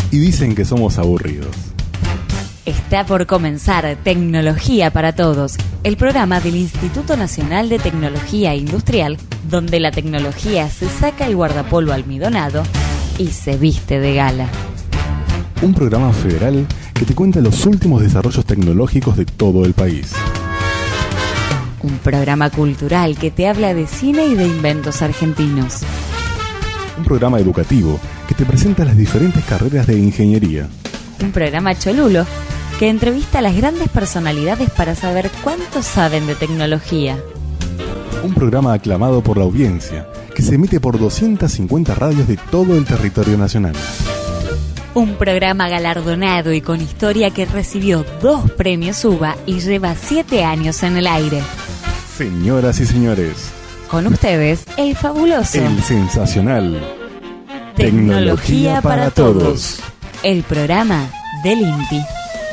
y dicen que somos aburridos. Está por comenzar Tecnología para Todos, el programa del Instituto Nacional de Tecnología Industrial, donde la tecnología se saca el guardapolvo almidonado y se viste de gala. Un programa federal que te cuenta los últimos desarrollos tecnológicos de todo el país. Un programa cultural que te habla de cine y de inventos argentinos. Un programa educativo que te presenta las diferentes carreras de ingeniería. Un programa cholulo que entrevista a las grandes personalidades para saber cuánto saben de tecnología. Un programa aclamado por la audiencia que se emite por 250 radios de todo el territorio nacional. Un programa galardonado y con historia que recibió 2 premios UBA y lleva 7 años en el aire. Señoras y señores, con ustedes, el fabuloso, el sensacional Tecnología para Todos, el programa del INTI.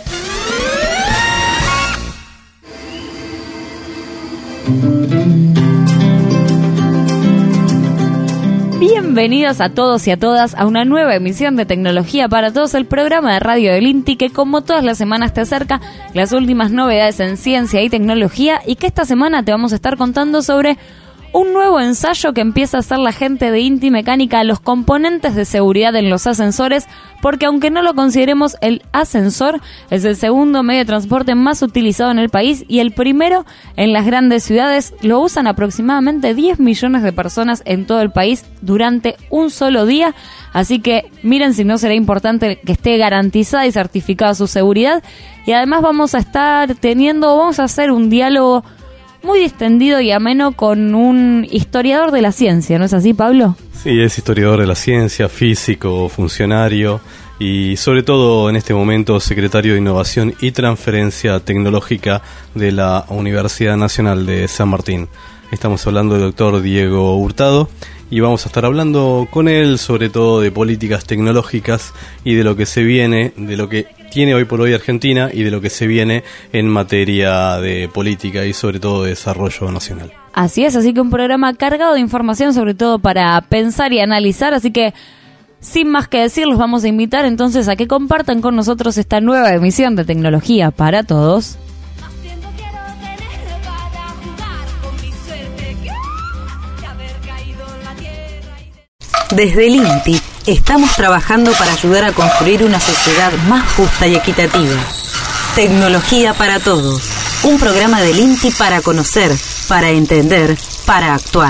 Bienvenidos a todos y a todas a una nueva emisión de Tecnología para Todos, el programa de radio del INTI que como todas las semanas te acerca las últimas novedades en ciencia y tecnología, y que esta semana te vamos a estar contando sobre un nuevo ensayo que empieza a hacer la gente de INTI Mecánica a los componentes de seguridad en los ascensores, porque aunque no lo consideremos, el ascensor es el segundo medio de transporte más utilizado en el país y el primero en las grandes ciudades. Lo usan aproximadamente 10 millones de personas en todo el país durante un solo día, así que miren si no será importante que esté garantizada y certificada su seguridad. Y además vamos a hacer un diálogo muy distendido y ameno con un historiador de la ciencia, ¿no es así, Pablo? Sí, es historiador de la ciencia, físico, funcionario y sobre todo en este momento secretario de Innovación y Transferencia Tecnológica de la Universidad Nacional de San Martín. Estamos hablando del doctor Diego Hurtado y vamos a estar hablando con él sobre todo de políticas tecnológicas y de lo que se viene, de lo que tiene hoy por hoy Argentina y de lo que se viene en materia de política y sobre todo de desarrollo nacional. Así es, así que un programa cargado de información sobre todo para pensar y analizar, así que sin más que decir los vamos a invitar entonces a que compartan con nosotros esta nueva emisión de Tecnología para Todos. Desde el INTI estamos trabajando para ayudar a construir una sociedad más justa y equitativa. Tecnología para Todos, un programa del INTI para conocer, para entender, para actuar.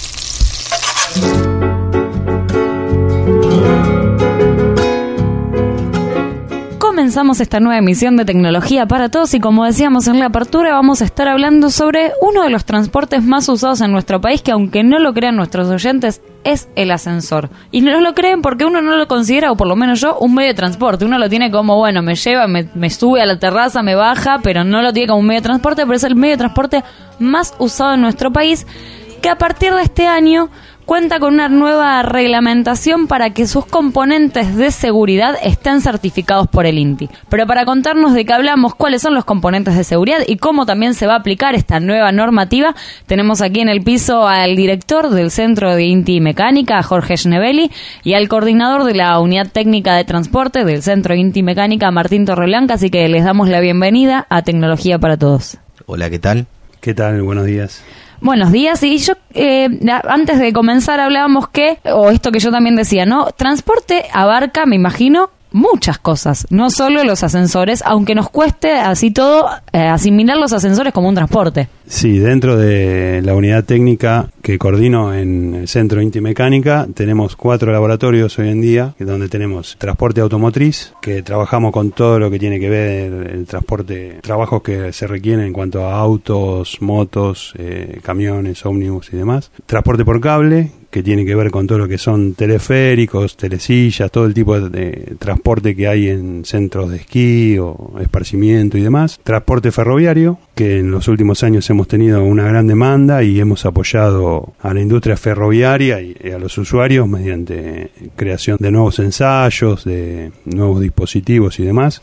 Comenzamos esta nueva emisión de Tecnología para Todos y como decíamos en la apertura vamos a estar hablando sobre uno de los transportes más usados en nuestro país, que aunque no lo crean nuestros oyentes, es el ascensor. Y no lo creen porque uno no lo considera, o por lo menos yo, un medio de transporte. Uno lo tiene como, bueno, me lleva, me sube a la terraza, me baja, pero no lo tiene como un medio de transporte, pero es el medio de transporte más usado en nuestro país, que a partir de este año cuenta con una nueva reglamentación para que sus componentes de seguridad estén certificados por el INTI. Pero para contarnos de qué hablamos, cuáles son los componentes de seguridad y cómo también se va a aplicar esta nueva normativa, tenemos aquí en el piso al director del Centro de INTI Mecánica, Jorge Schneebeli, y al coordinador de la Unidad Técnica de Transporte del Centro INTI Mecánica, Martín Torreblanca, así que les damos la bienvenida a Tecnología para Todos. Hola, ¿qué tal? ¿Qué tal? Buenos días. Buenos días, y yo antes de comenzar hablábamos o esto que yo también decía, ¿no? Transporte abarca, me imagino, muchas cosas, no solo los ascensores, aunque nos cueste así todo asimilar los ascensores como un transporte. Sí, dentro de la unidad técnica que coordino en el Centro INTI Mecánica tenemos 4 laboratorios hoy en día, donde tenemos transporte automotriz, que trabajamos con todo lo que tiene que ver el transporte, trabajos que se requieren en cuanto a autos, motos, camiones, ómnibus y demás. Transporte por cable, que tiene que ver con todo lo que son teleféricos, telesillas, todo el tipo de transporte que hay en centros de esquí o esparcimiento y demás. Transporte ferroviario, que en los últimos años hemos tenido una gran demanda y hemos apoyado a la industria ferroviaria y a los usuarios mediante creación de nuevos ensayos, de nuevos dispositivos y demás.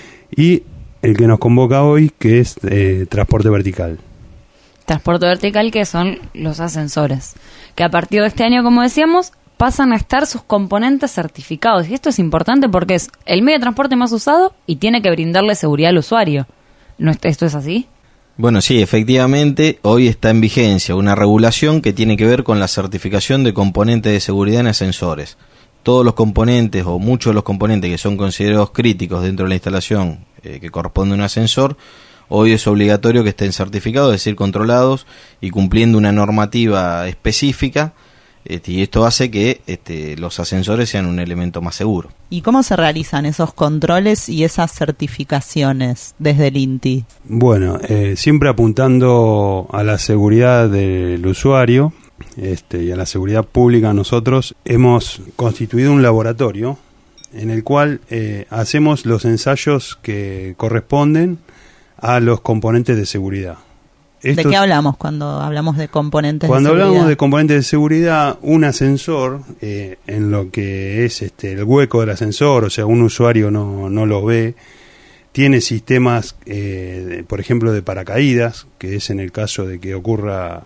Y el que nos convoca hoy, que es transporte vertical. Transporte vertical, que son los ascensores, que a partir de este año, como decíamos, pasan a estar sus componentes certificados. Y esto es importante porque es el medio de transporte más usado y tiene que brindarle seguridad al usuario. ¿Esto es así? Bueno, sí, efectivamente, hoy está en vigencia una regulación que tiene que ver con la certificación de componentes de seguridad en ascensores. Todos los componentes o muchos de los componentes que son considerados críticos dentro de la instalación que corresponde a un ascensor, hoy es obligatorio que estén certificados, es decir, controlados y cumpliendo una normativa específica, y esto hace que los ascensores sean un elemento más seguro. ¿Y cómo se realizan esos controles y esas certificaciones desde el INTI? Bueno, siempre apuntando a la seguridad del usuario y a la seguridad pública, nosotros hemos constituido un laboratorio en el cual hacemos los ensayos que corresponden a los componentes de seguridad. ¿De qué hablamos cuando hablamos de componentes de seguridad? Cuando hablamos de componentes de seguridad, un ascensor, en lo que es el hueco del ascensor, o sea, un usuario no lo ve, tiene sistemas, por ejemplo, de paracaídas, que es en el caso de que ocurra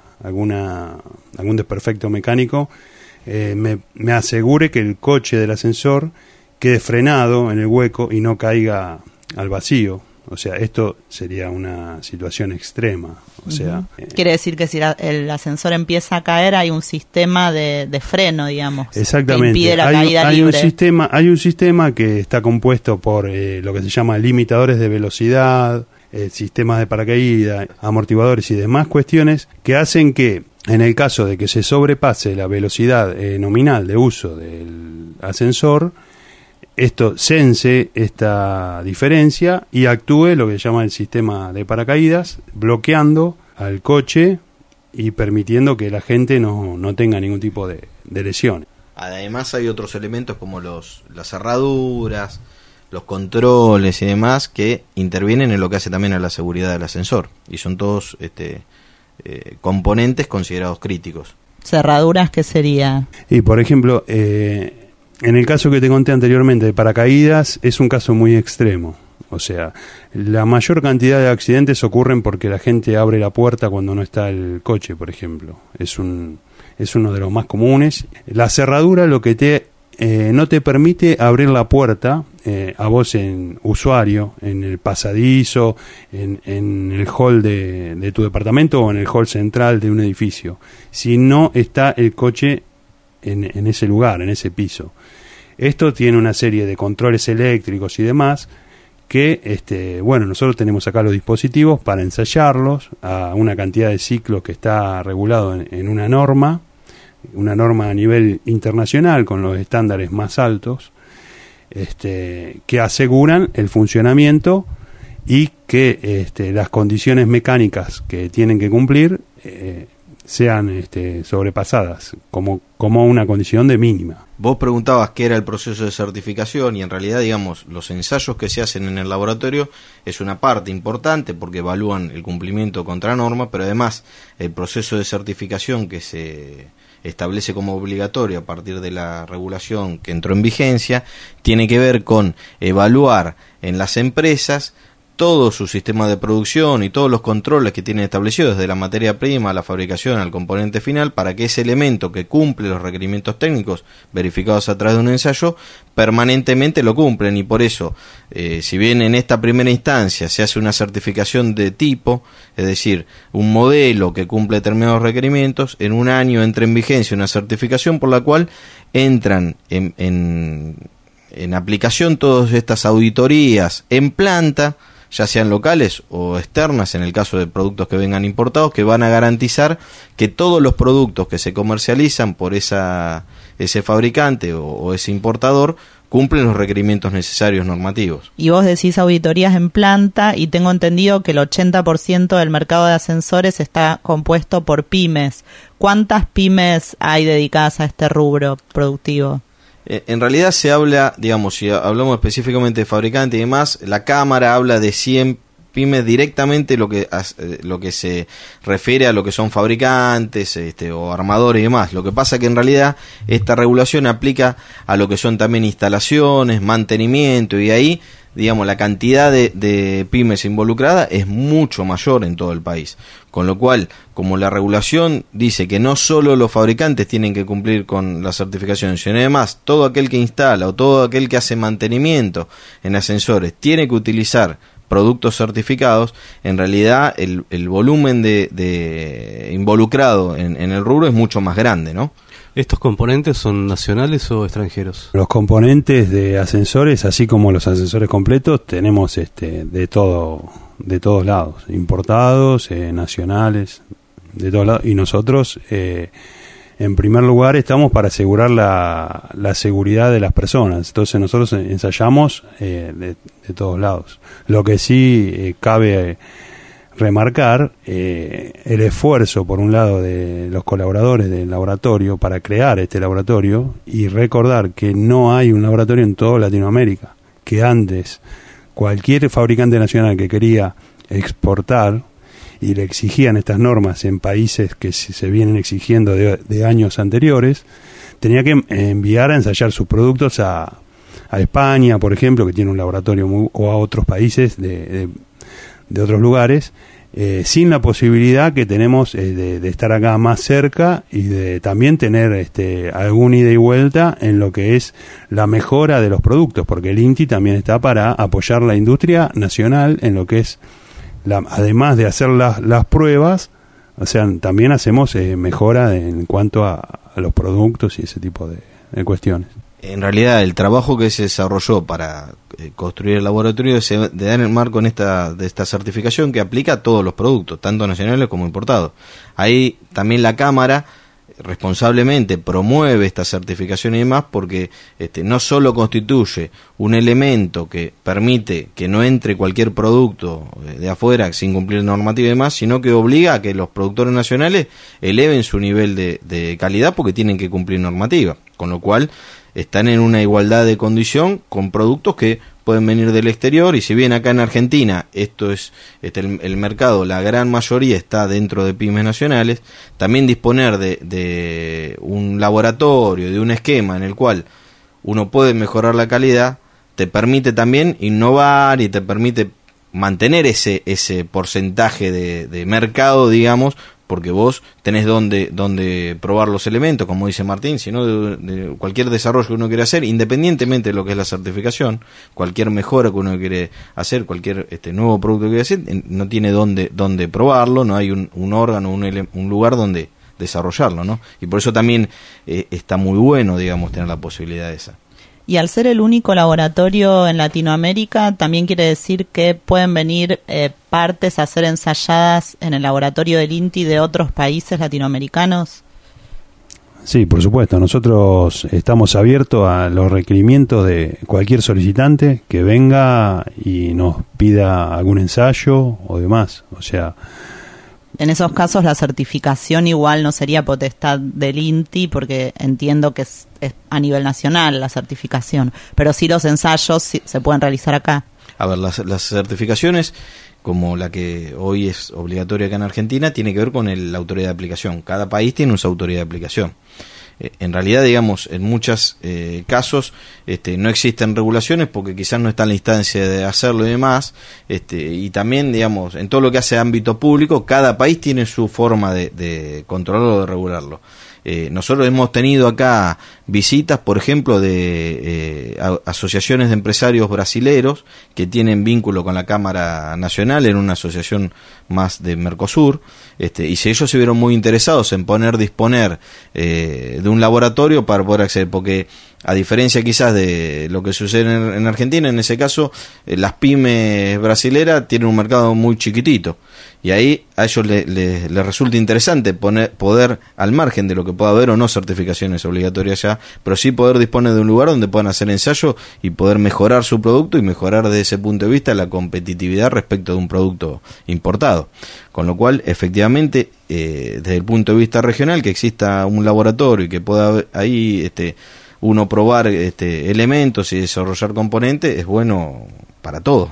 algún desperfecto mecánico, me asegure que el coche del ascensor quede frenado en el hueco y no caiga al vacío. O sea, esto sería una situación extrema. O sea, quiere decir que si el ascensor empieza a caer, hay un sistema de freno, digamos. Exactamente. Que impide la caída libre. Hay un sistema que está compuesto por lo que se llama limitadores de velocidad, sistemas de paracaídas, amortiguadores y demás cuestiones que hacen que, en el caso de que se sobrepase la velocidad nominal de uso del ascensor, esto sense esta diferencia y actúe lo que se llama el sistema de paracaídas, bloqueando al coche y permitiendo que la gente no tenga ningún tipo de lesiones. Además hay otros elementos como las cerraduras, los controles y demás que intervienen en lo que hace también a la seguridad del ascensor, y son todos componentes considerados críticos. ¿Cerraduras qué sería? Y por ejemplo, en el caso que te conté anteriormente de paracaídas, es un caso muy extremo. O sea, la mayor cantidad de accidentes ocurren porque la gente abre la puerta cuando no está el coche, por ejemplo. Es uno de los más comunes. La cerradura lo que no te permite abrir la puerta a vos en usuario, en el pasadizo, en el hall de tu departamento o en el hall central de un edificio, si no está el coche en ese lugar, en ese piso. Esto tiene una serie de controles eléctricos y demás que, nosotros tenemos acá los dispositivos para ensayarlos a una cantidad de ciclos que está regulado en una norma a nivel internacional con los estándares más altos, que aseguran el funcionamiento y que las condiciones mecánicas que tienen que cumplir sean sobrepasadas como una condición de mínima. Vos preguntabas qué era el proceso de certificación y en realidad, digamos, los ensayos que se hacen en el laboratorio es una parte importante porque evalúan el cumplimiento contra norma, pero además el proceso de certificación que se establece como obligatorio a partir de la regulación que entró en vigencia tiene que ver con evaluar en las empresas todo su sistema de producción y todos los controles que tienen establecidos desde la materia prima a la fabricación al componente final para que ese elemento que cumple los requerimientos técnicos verificados a través de un ensayo permanentemente lo cumplen, y por eso si bien en esta primera instancia se hace una certificación de tipo, es decir, un modelo que cumple determinados requerimientos, en un año entra en vigencia una certificación por la cual entran en aplicación todas estas auditorías en planta, ya sean locales o externas en el caso de productos que vengan importados, que van a garantizar que todos los productos que se comercializan por ese fabricante o ese importador cumplen los requerimientos necesarios normativos. Y vos decís auditorías en planta, y tengo entendido que el 80% del mercado de ascensores está compuesto por pymes. ¿Cuántas pymes hay dedicadas a este rubro productivo? En realidad se habla, digamos, si hablamos específicamente de fabricante y demás, la Cámara habla de 100 pymes directamente lo que se refiere a lo que son fabricantes o armadores y demás. Lo que pasa que en realidad esta regulación aplica a lo que son también instalaciones, mantenimiento, y ahí, digamos, la cantidad de pymes involucradas es mucho mayor en todo el país. Con lo cual, como la regulación dice que no solo los fabricantes tienen que cumplir con la certificación, sino además todo aquel que instala o todo aquel que hace mantenimiento en ascensores tiene que utilizar productos certificados, en realidad el volumen de involucrado en el rubro es mucho más grande, ¿no? ¿Estos componentes son nacionales o extranjeros? Los componentes de ascensores, así como los ascensores completos, tenemos de todos lados, importados, nacionales, de todos lados, y nosotros en primer lugar estamos para asegurar la seguridad de las personas. Entonces nosotros ensayamos de todos lados. Lo que sí cabe remarcar el esfuerzo, por un lado, de los colaboradores del laboratorio para crear este laboratorio, y recordar que no hay un laboratorio en toda Latinoamérica, que antes cualquier fabricante nacional que quería exportar y le exigían estas normas en países que se vienen exigiendo de años anteriores, tenía que enviar a ensayar sus productos a España, por ejemplo, que tiene un laboratorio, o a otros países de otros lugares, sin la posibilidad que tenemos de estar acá más cerca y de también tener algún ida y vuelta en lo que es la mejora de los productos, porque el INTI también está para apoyar la industria nacional en lo que es, además de hacer las pruebas, o sea, también hacemos mejora en cuanto a los productos y ese tipo de cuestiones. En realidad, el trabajo que se desarrolló para construir el laboratorio se da en el marco de esta certificación que aplica a todos los productos, tanto nacionales como importados. Ahí también la Cámara responsablemente promueve esta certificación y demás, porque no solo constituye un elemento que permite que no entre cualquier producto de afuera sin cumplir normativa y demás, sino que obliga a que los productores nacionales eleven su nivel de calidad porque tienen que cumplir normativa, con lo cual están en una igualdad de condición con productos que pueden venir del exterior. Y si bien acá en Argentina esto es el mercado, la gran mayoría está dentro de pymes nacionales, también disponer de un laboratorio, de un esquema en el cual uno puede mejorar la calidad, te permite también innovar y te permite mantener ese porcentaje de mercado, digamos, porque vos tenés donde probar los elementos, como dice Martín, sino de cualquier desarrollo que uno quiere hacer, independientemente de lo que es la certificación, cualquier mejora que uno quiere hacer, cualquier nuevo producto que quiere hacer, no tiene donde probarlo, no hay un órgano, un lugar donde desarrollarlo, ¿no? Y por eso también está muy bueno, digamos, tener la posibilidad esa. Y al ser el único laboratorio en Latinoamérica, también quiere decir que pueden venir partes a ser ensayadas en el laboratorio del INTI de otros países latinoamericanos. Sí, por supuesto. Nosotros estamos abiertos a los requerimientos de cualquier solicitante que venga y nos pida algún ensayo o demás. O sea, en esos casos la certificación igual no sería potestad del INTI, porque entiendo que es a nivel nacional la certificación, pero sí los ensayos se pueden realizar acá. A ver, las certificaciones, como la que hoy es obligatoria acá en Argentina, tiene que ver con la autoridad de aplicación. Cada país tiene su autoridad de aplicación. En realidad, digamos, en muchos casos no existen regulaciones porque quizás no está en la instancia de hacerlo y demás, y también, digamos, en todo lo que hace ámbito público, cada país tiene su forma de controlarlo o de regularlo. Nosotros hemos tenido acá visitas, por ejemplo, de asociaciones de empresarios brasileros que tienen vínculo con la Cámara Nacional en una asociación más de Mercosur, y si ellos se vieron muy interesados en disponer de un laboratorio para poder acceder, porque a diferencia quizás de lo que sucede en Argentina, en ese caso las pymes brasileras tienen un mercado muy chiquitito, y ahí a ellos les resulta interesante poder, al margen de lo que pueda haber o no certificaciones obligatorias ya, pero sí poder disponer de un lugar donde puedan hacer ensayo y poder mejorar su producto y mejorar desde ese punto de vista la competitividad respecto de un producto importado. Con lo cual, efectivamente, desde el punto de vista regional, que exista un laboratorio y que pueda ahí uno probar elementos y desarrollar componentes, es bueno para todos, ¿no?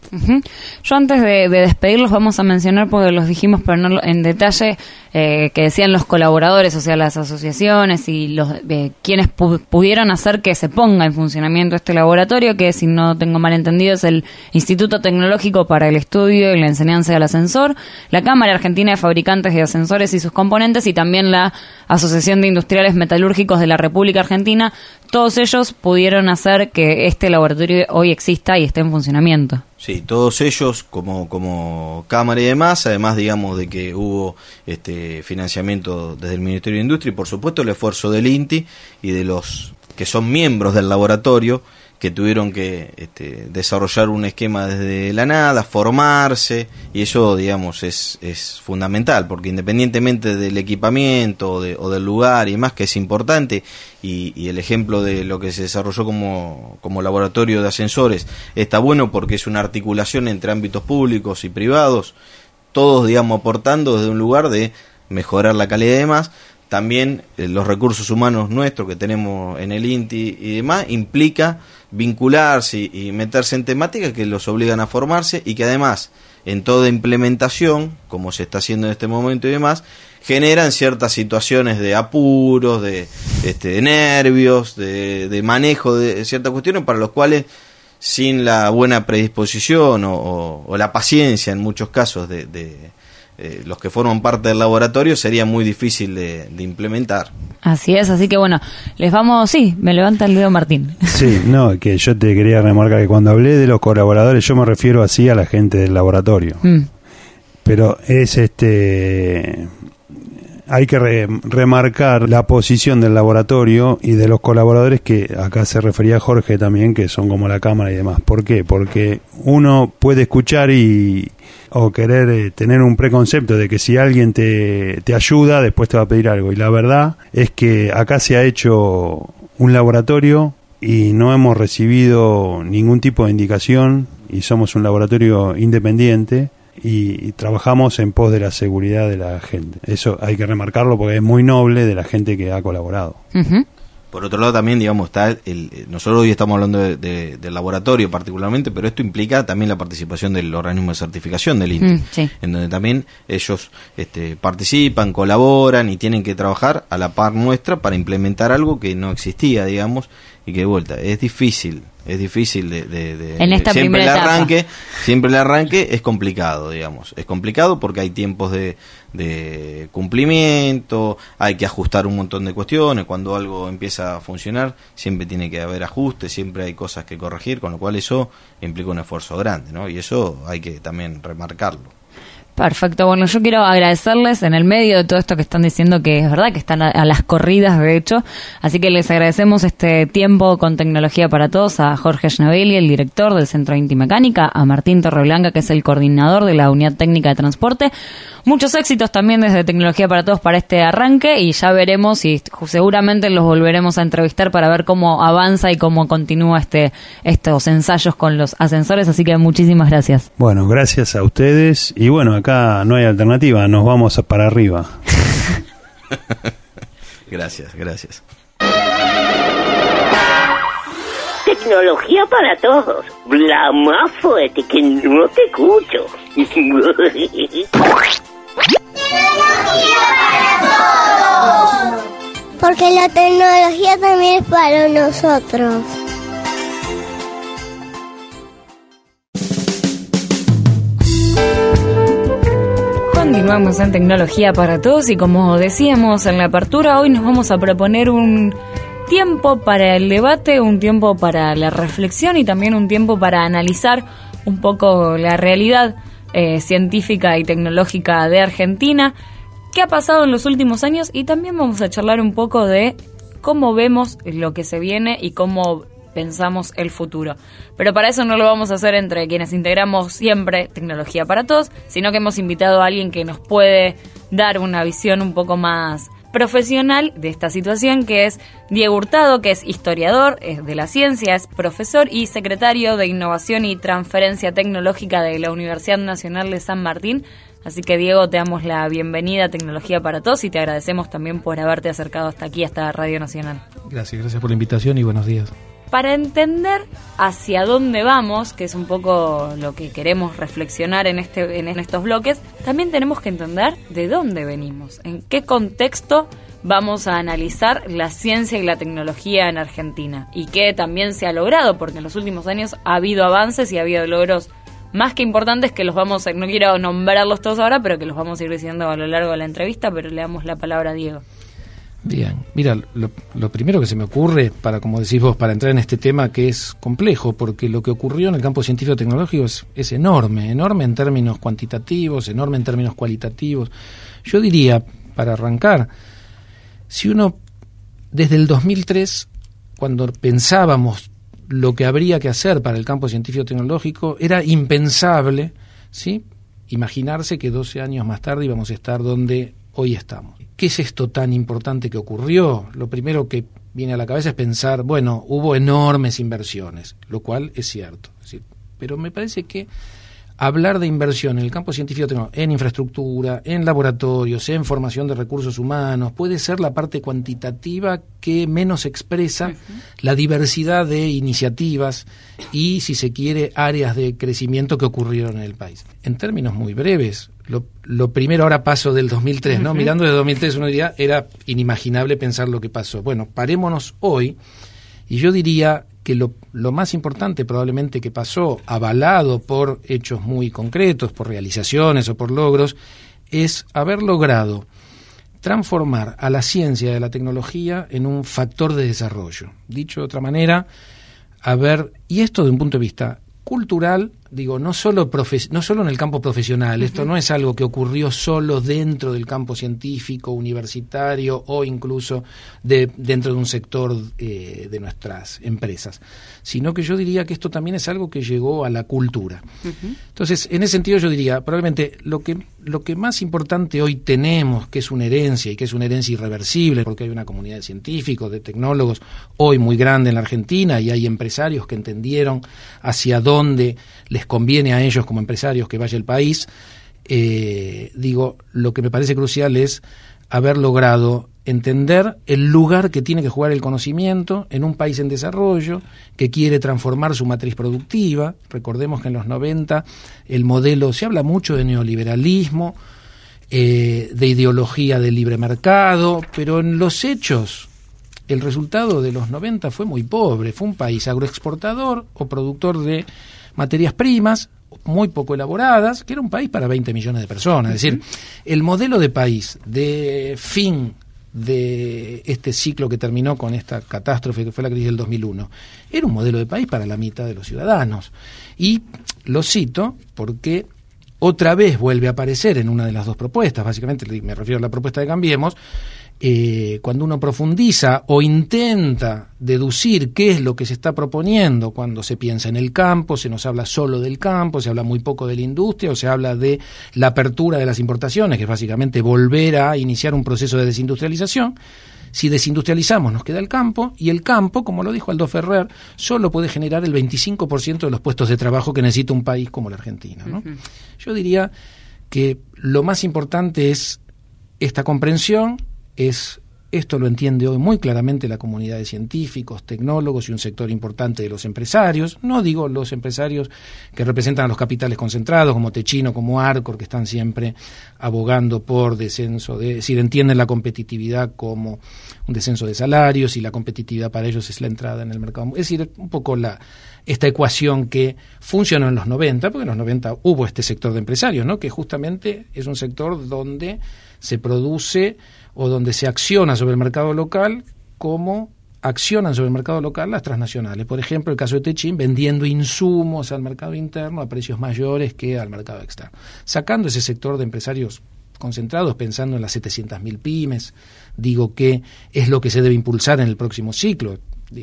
Uh-huh. Yo antes de despedirlos vamos a mencionar, porque los dijimos pero no en detalle, que decían los colaboradores, o sea, las asociaciones y los quienes pudieron hacer que se ponga en funcionamiento este laboratorio, que si no tengo mal entendido es el Instituto Tecnológico para el Estudio y la Enseñanza del Ascensor, la Cámara Argentina de Fabricantes de Ascensores y sus componentes, y también la Asociación de Industriales Metalúrgicos de la República Argentina. Todos ellos pudieron hacer que este laboratorio hoy exista y esté en funcionamiento. Sí, todos ellos como cámara y demás, además digamos de que hubo financiamiento desde el Ministerio de Industria y por supuesto el esfuerzo del INTI y de los que son miembros del laboratorio, que tuvieron que desarrollar un esquema desde la nada, formarse, y eso digamos es fundamental, porque independientemente del equipamiento o del lugar y demás, que es importante, y el ejemplo de lo que se desarrolló como laboratorio de ascensores está bueno porque es una articulación entre ámbitos públicos y privados, todos digamos aportando desde un lugar de mejorar la calidad y demás. También los recursos humanos nuestros que tenemos en el INTI y demás implica vincularse y meterse en temáticas que los obligan a formarse, y que además en toda implementación, como se está haciendo en este momento y demás, generan ciertas situaciones de apuros, de nervios, de manejo de ciertas cuestiones para los cuales sin la buena predisposición o la paciencia en muchos casos de los que forman parte del laboratorio sería muy difícil de implementar. Así es, así que bueno, me levanta el dedo Martín. Sí, no, que yo te quería remarcar que cuando hablé de los colaboradores yo me refiero así a la gente del laboratorio. Pero es hay que remarcar la posición del laboratorio y de los colaboradores, que acá se refería Jorge también, que son como la cámara y demás. ¿Por qué? Porque uno puede escuchar o querer tener un preconcepto de que si alguien te ayuda, después te va a pedir algo. Y la verdad es que acá se ha hecho un laboratorio y no hemos recibido ningún tipo de indicación, y somos un laboratorio independiente y trabajamos en pos de la seguridad de la gente. Eso hay que remarcarlo porque es muy noble de la gente que ha colaborado. Uh-huh. Por otro lado también, digamos, está nosotros hoy estamos hablando del laboratorio particularmente, pero esto implica también la participación del organismo de certificación del INTI, sí. En donde también ellos participan, colaboran y tienen que trabajar a la par nuestra para implementar algo que no existía, digamos, y que de vuelta es difícil en esta siempre primera etapa. Siempre el arranque es complicado, digamos, es complicado porque hay tiempos de cumplimiento, hay que ajustar un montón de cuestiones. Cuando algo empieza a funcionar siempre tiene que haber ajustes, siempre hay cosas que corregir, con lo cual eso implica un esfuerzo grande, ¿no? Y eso hay que también remarcarlo. Perfecto, bueno, yo quiero agradecerles en el medio de todo esto que están diciendo, que es verdad que están a las corridas, de hecho, así que les agradecemos este tiempo con Tecnología para Todos, a Jorge Schneebeli, el director del Centro Inti Mecánica, a Martín Torreblanca, que es el coordinador de la Unidad Técnica de Transporte. Muchos éxitos también desde Tecnología para Todos para este arranque, y ya veremos y seguramente los volveremos a entrevistar para ver cómo avanza y cómo continúa estos ensayos con los ascensores, así que muchísimas gracias. Bueno, gracias a ustedes, y bueno, acá no hay alternativa, nos vamos para arriba. Gracias. Tecnología para Todos, la más fuerte que no te escucho. Tecnología para todos. Porque la tecnología también es para nosotros. Continuamos en Tecnología para Todos, y como decíamos en la apertura, hoy nos vamos a proponer un tiempo para el debate, un tiempo para la reflexión y también un tiempo para analizar un poco la realidad científica y tecnológica de Argentina, qué ha pasado en los últimos años, y también vamos a charlar un poco de cómo vemos lo que se viene y cómo pensamos el futuro. Pero para eso no lo vamos a hacer entre quienes integramos siempre Tecnología para Todos, sino que hemos invitado a alguien que nos puede dar una visión un poco más profesional de esta situación, que es Diego Hurtado, que es historiador de la ciencia, es profesor y secretario de Innovación y Transferencia Tecnológica de la Universidad Nacional de San Martín. Así que, Diego, te damos la bienvenida a Tecnología para Todos y te agradecemos también por haberte acercado hasta aquí, hasta Radio Nacional. Gracias por la invitación y buenos días. para entender hacia dónde vamos, que es un poco lo que queremos reflexionar en estos bloques, también tenemos que entender de dónde venimos, en qué contexto vamos a analizar la ciencia y la tecnología en Argentina y qué también se ha logrado, porque en los últimos años ha habido avances y ha habido logros más que importantes que los vamos a, no quiero nombrarlos todos ahora, pero que los vamos a ir diciendo a lo largo de la entrevista, pero le damos la palabra a Diego. Bien, mira, lo primero que se me ocurre, como decís vos, para entrar en este tema que es complejo, porque lo que ocurrió en el campo científico-tecnológico es enorme en términos cuantitativos, enorme en términos cualitativos. Yo diría, para arrancar, si uno, desde el 2003, cuando pensábamos lo que habría que hacer para el campo científico-tecnológico, era impensable, ¿sí?, imaginarse que 12 años más tarde íbamos a estar donde hoy estamos. ¿Qué es esto tan importante que ocurrió? Lo primero que viene a la cabeza es pensar, bueno, hubo enormes inversiones, lo cual es cierto. Es decir, pero me parece que hablar de inversión en el campo científico, en infraestructura, en laboratorios, en formación de recursos humanos, puede ser la parte cuantitativa que menos expresa la diversidad de iniciativas y, si se quiere, áreas de crecimiento que ocurrieron en el país. En términos muy breves, lo primero, ahora paso del 2003, ¿no? Mirando desde 2003 uno diría, era inimaginable pensar lo que pasó. Bueno, parémonos hoy, y yo diría que lo más importante probablemente que pasó, avalado por hechos muy concretos, por realizaciones o por logros, es haber logrado transformar a la ciencia y a la tecnología en un factor de desarrollo. Dicho de otra manera, y esto de un punto de vista cultural, digo, no solo en el campo profesional, esto no es algo que ocurrió solo dentro del campo científico, universitario o incluso dentro de un sector de nuestras empresas, sino que yo diría que esto también es algo que llegó a la cultura. Entonces, en ese sentido yo diría, probablemente lo que más importante hoy tenemos, que es una herencia y que es una herencia irreversible, porque hay una comunidad de científicos, de tecnólogos hoy muy grande en la Argentina y hay empresarios que entendieron hacia dónde les conviene a ellos como empresarios que vaya el país, lo que me parece crucial es haber logrado entender el lugar que tiene que jugar el conocimiento en un país en desarrollo que quiere transformar su matriz productiva. Recordemos que en los 90 el modelo, se habla mucho de neoliberalismo, de ideología del libre mercado, pero en los hechos el resultado de los 90 fue muy pobre. Fue un país agroexportador o productor de materias primas muy poco elaboradas, que era un país para 20 millones de personas. Es decir, el modelo de país de fin de este ciclo que terminó con esta catástrofe que fue la crisis del 2001, era un modelo de país para la mitad de los ciudadanos. Y lo cito porque otra vez vuelve a aparecer en una de las dos propuestas, básicamente me refiero a la propuesta de Cambiemos, cuando uno profundiza o intenta deducir qué es lo que se está proponiendo cuando se piensa en el campo, se nos habla solo del campo, se habla muy poco de la industria o se habla de la apertura de las importaciones, que es básicamente volver a iniciar un proceso de desindustrialización. Si desindustrializamos nos queda el campo, y el campo, como lo dijo Aldo Ferrer, solo puede generar el 25% de los puestos de trabajo que necesita un país como la Argentina, ¿no? Yo diría que lo más importante es esta comprensión. Esto lo entiende hoy muy claramente la comunidad de científicos, tecnólogos y un sector importante de los empresarios. No digo los empresarios que representan a los capitales concentrados, como Techino, como Arcor, que están siempre abogando por descenso es decir, entienden la competitividad como un descenso de salarios y la competitividad para ellos es la entrada en el mercado. Es decir, un poco esta ecuación que funcionó en los 90, porque en los 90 hubo este sector de empresarios, ¿no?, que justamente es un sector donde se produce o donde se acciona sobre el mercado local como accionan sobre el mercado local las transnacionales. Por ejemplo, el caso de Techin, vendiendo insumos al mercado interno a precios mayores que al mercado externo. Sacando ese sector de empresarios concentrados, pensando en las 700.000 pymes, digo que es lo que se debe impulsar en el próximo ciclo.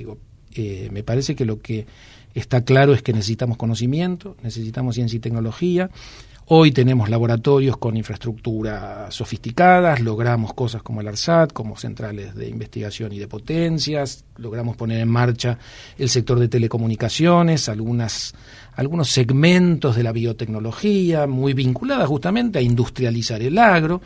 Me parece que lo que está claro es que necesitamos conocimiento, necesitamos ciencia y tecnología. Hoy tenemos laboratorios con infraestructuras sofisticadas, logramos cosas como el ARSAT, como centrales de investigación y de potencias, logramos poner en marcha el sector de telecomunicaciones, algunos segmentos de la biotecnología, muy vinculadas justamente a industrializar el agro,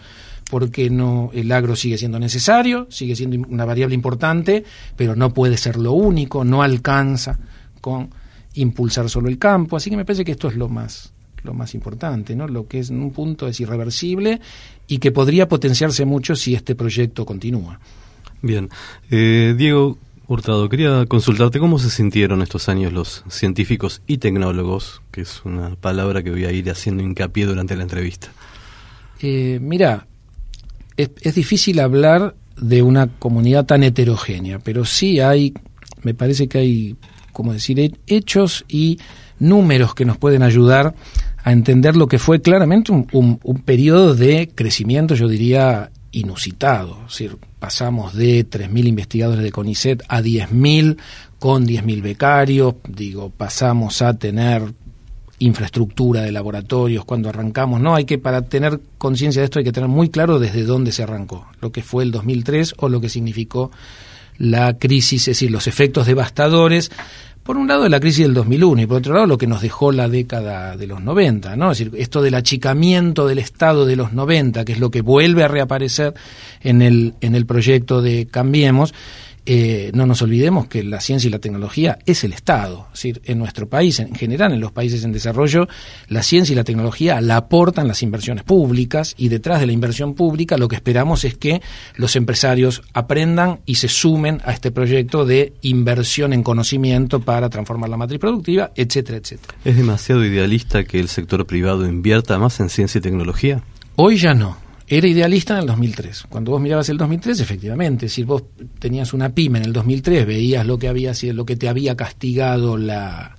porque no, el agro sigue siendo necesario, sigue siendo una variable importante, pero no puede ser lo único, no alcanza con impulsar solo el campo, así que me parece que esto es lo más importante, ¿no? Lo que es en un punto es irreversible y que podría potenciarse mucho si este proyecto continúa. Bien, Diego Hurtado, quería consultarte cómo se sintieron estos años los científicos y tecnólogos, que es una palabra que voy a ir haciendo hincapié durante la entrevista. Mira, es difícil hablar de una comunidad tan heterogénea, pero sí me parece que hay, como decir, hechos y números que nos pueden ayudar a entender lo que fue claramente un periodo de crecimiento, yo diría, inusitado. Es decir, pasamos de 3.000 investigadores de CONICET a 10.000 con 10.000 becarios, pasamos a tener infraestructura de laboratorios cuando arrancamos, ¿no? Para tener conciencia de esto hay que tener muy claro desde dónde se arrancó, lo que fue el 2003 o lo que significó la crisis, es decir, los efectos devastadores, por un lado de la crisis del 2001 y por otro lado lo que nos dejó la década de los 90, ¿no? Es decir, esto del achicamiento del Estado de los 90, que es lo que vuelve a reaparecer en el proyecto de Cambiemos. No nos olvidemos que la ciencia y la tecnología es el Estado. Es decir, en nuestro país, en general, en los países en desarrollo, la ciencia y la tecnología la aportan las inversiones públicas y detrás de la inversión pública lo que esperamos es que los empresarios aprendan y se sumen a este proyecto de inversión en conocimiento para transformar la matriz productiva, etcétera, etcétera. ¿Es demasiado idealista que el sector privado invierta más en ciencia y tecnología? Hoy ya no. Era idealista en el 2003. Cuando vos mirabas el 2003, efectivamente, si vos tenías una pyme en el 2003, veías lo que había sido, lo que te había castigado las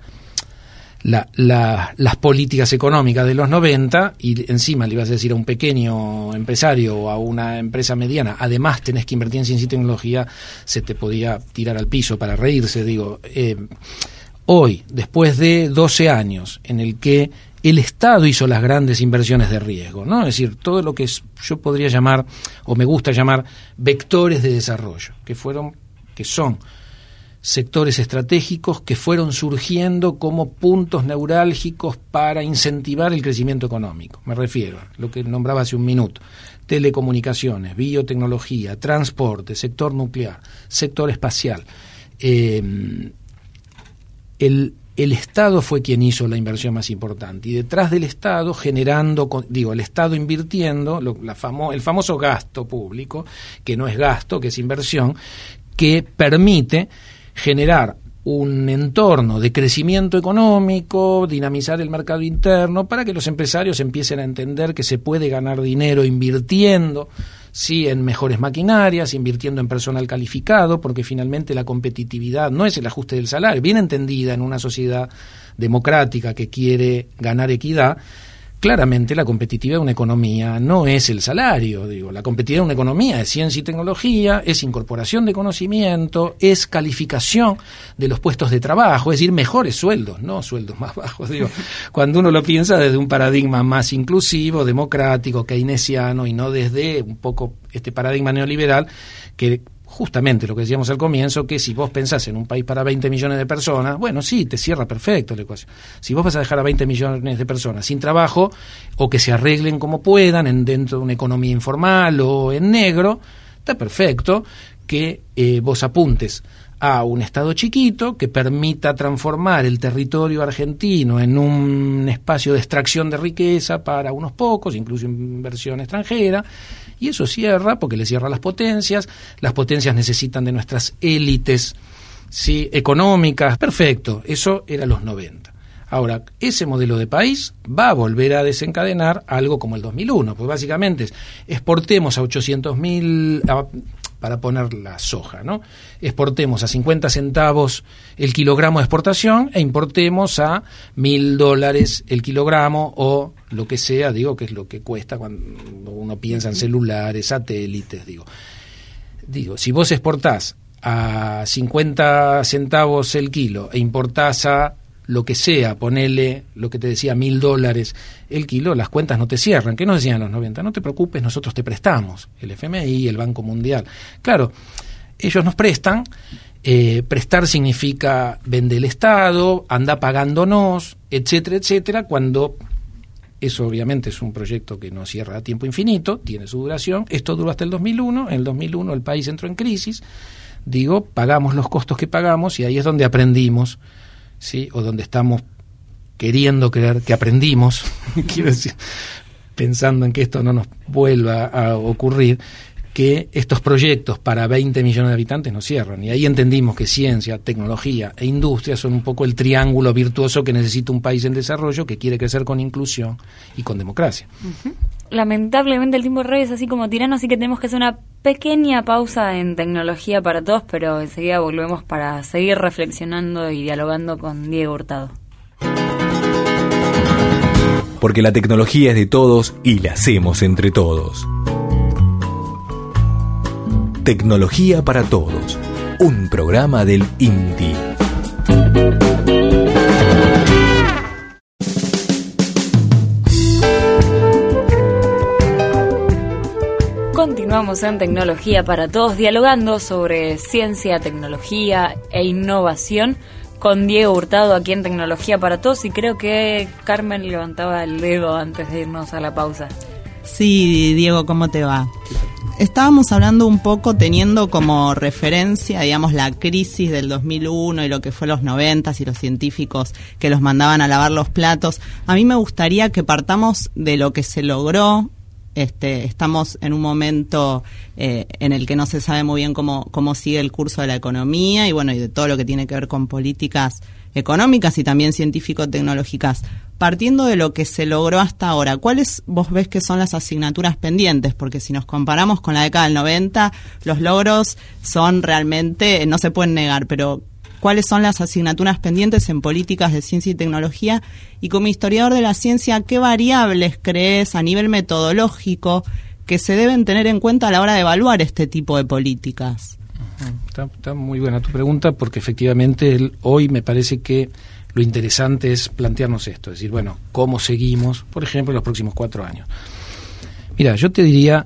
políticas económicas de los 90 y encima le ibas a decir a un pequeño empresario o a una empresa mediana, además tenés que invertir en ciencia y tecnología, se te podía tirar al piso para reírse. Hoy, después de 12 años en el que el Estado hizo las grandes inversiones de riesgo, ¿no? Es decir, todo lo que yo podría llamar, o me gusta llamar, vectores de desarrollo, que son sectores estratégicos que fueron surgiendo como puntos neurálgicos para incentivar el crecimiento económico. Me refiero a lo que nombraba hace un minuto: telecomunicaciones, biotecnología, transporte, sector nuclear, sector espacial. El Estado fue quien hizo la inversión más importante y detrás del Estado el Estado invirtiendo el famoso gasto público, que no es gasto, que es inversión, que permite generar un entorno de crecimiento económico, dinamizar el mercado interno para que los empresarios empiecen a entender que se puede ganar dinero invirtiendo, sí, en mejores maquinarias, invirtiendo en personal calificado, porque finalmente la competitividad no es el ajuste del salario. Bien entendida en una sociedad democrática que quiere ganar equidad, claramente la competitividad de una economía no es el salario. La competitividad de una economía es ciencia y tecnología, es incorporación de conocimiento, es calificación de los puestos de trabajo, es decir, mejores sueldos, no sueldos más bajos. Cuando uno lo piensa desde un paradigma más inclusivo, democrático, keynesiano, y no desde un poco este paradigma neoliberal que justamente lo que decíamos al comienzo, que si vos pensás en un país para 20 millones de personas, bueno, sí, te cierra perfecto la ecuación. Si vos vas a dejar a 20 millones de personas sin trabajo, o que se arreglen como puedan dentro de una economía informal o en negro, está perfecto que vos apuntes a un Estado chiquito que permita transformar el territorio argentino en un espacio de extracción de riqueza para unos pocos, incluso inversión extranjera, y eso cierra porque le cierra a las potencias necesitan de nuestras élites, ¿sí?, económicas. Perfecto, eso era los 90. Ahora, ese modelo de país va a volver a desencadenar algo como el 2001, pues básicamente exportemos a 800.000... para poner la soja, ¿no? Exportemos a 50 centavos el kilogramo de exportación e importemos a $1.000 el kilogramo o lo que sea, que es lo que cuesta cuando uno piensa en celulares, satélites, si vos exportás a 50 centavos el kilo e importás a lo que sea, ponele lo que te decía, $1.000 el kilo, las cuentas no te cierran. ¿Qué nos decían en los 90? No te preocupes, nosotros te prestamos, el FMI, el Banco Mundial. Claro, ellos nos prestan, prestar significa vender el Estado, anda pagándonos, etcétera, etcétera, cuando Eso obviamente es un proyecto que no cierra a tiempo infinito, tiene su duración. Esto duró hasta el 2001. En el 2001 el país entró en crisis. Pagamos los costos que pagamos y ahí es donde aprendimos, ¿sí? O donde estamos queriendo creer que aprendimos, quiero decir, pensando en que esto no nos vuelva a ocurrir, que estos proyectos para 20 millones de habitantes no cierran. Y ahí entendimos que ciencia, tecnología e industria son un poco el triángulo virtuoso que necesita un país en desarrollo que quiere crecer con inclusión y con democracia. Uh-huh. Lamentablemente el tiempo de radio es así como tirano, así que tenemos que hacer una pequeña pausa en Tecnología para Todos, pero enseguida volvemos para seguir reflexionando y dialogando con Diego Hurtado. Porque la tecnología es de todos y la hacemos entre todos. Tecnología para Todos, un programa del INTI. Continuamos en Tecnología para Todos, dialogando sobre ciencia, tecnología e innovación con Diego Hurtado aquí en Tecnología para Todos, y creo que Carmen levantaba el dedo antes de irnos a la pausa. Sí, Diego, ¿cómo te va? Estábamos hablando un poco teniendo como referencia, digamos, la crisis del 2001 y lo que fue los 90s y los científicos que los mandaban a lavar los platos. A mí me gustaría que partamos de lo que se logró. Estamos en un momento en el que no se sabe muy bien cómo sigue el curso de la economía y bueno, y de todo lo que tiene que ver con políticas económicas y también científico-tecnológicas. Partiendo de lo que se logró hasta ahora, ¿cuáles vos ves que son las asignaturas pendientes? Porque si nos comparamos con la década del 90, los logros son realmente, no se pueden negar, pero ¿cuáles son las asignaturas pendientes en políticas de ciencia y tecnología? Y como historiador de la ciencia, ¿qué variables crees a nivel metodológico que se deben tener en cuenta a la hora de evaluar este tipo de políticas? Está muy buena tu pregunta, porque efectivamente hoy me parece que lo interesante es plantearnos esto, es decir, bueno, ¿cómo seguimos, por ejemplo, en los próximos 4 años? Mira, yo te diría,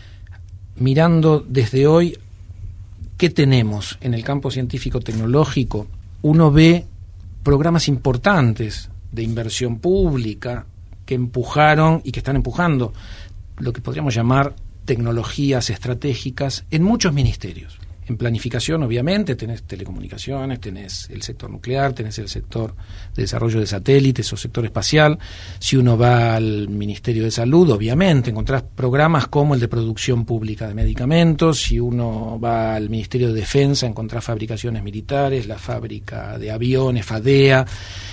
mirando desde hoy, ¿qué tenemos en el campo científico-tecnológico? Uno ve programas importantes de inversión pública que empujaron y que están empujando lo que podríamos llamar tecnologías estratégicas en muchos ministerios. En planificación, obviamente, tenés telecomunicaciones, tenés el sector nuclear, tenés el sector de desarrollo de satélites o sector espacial. Si uno va al Ministerio de Salud, obviamente, encontrás programas como el de producción pública de medicamentos. Si uno va al Ministerio de Defensa, encontrás fabricaciones militares, la fábrica de aviones, FADEA,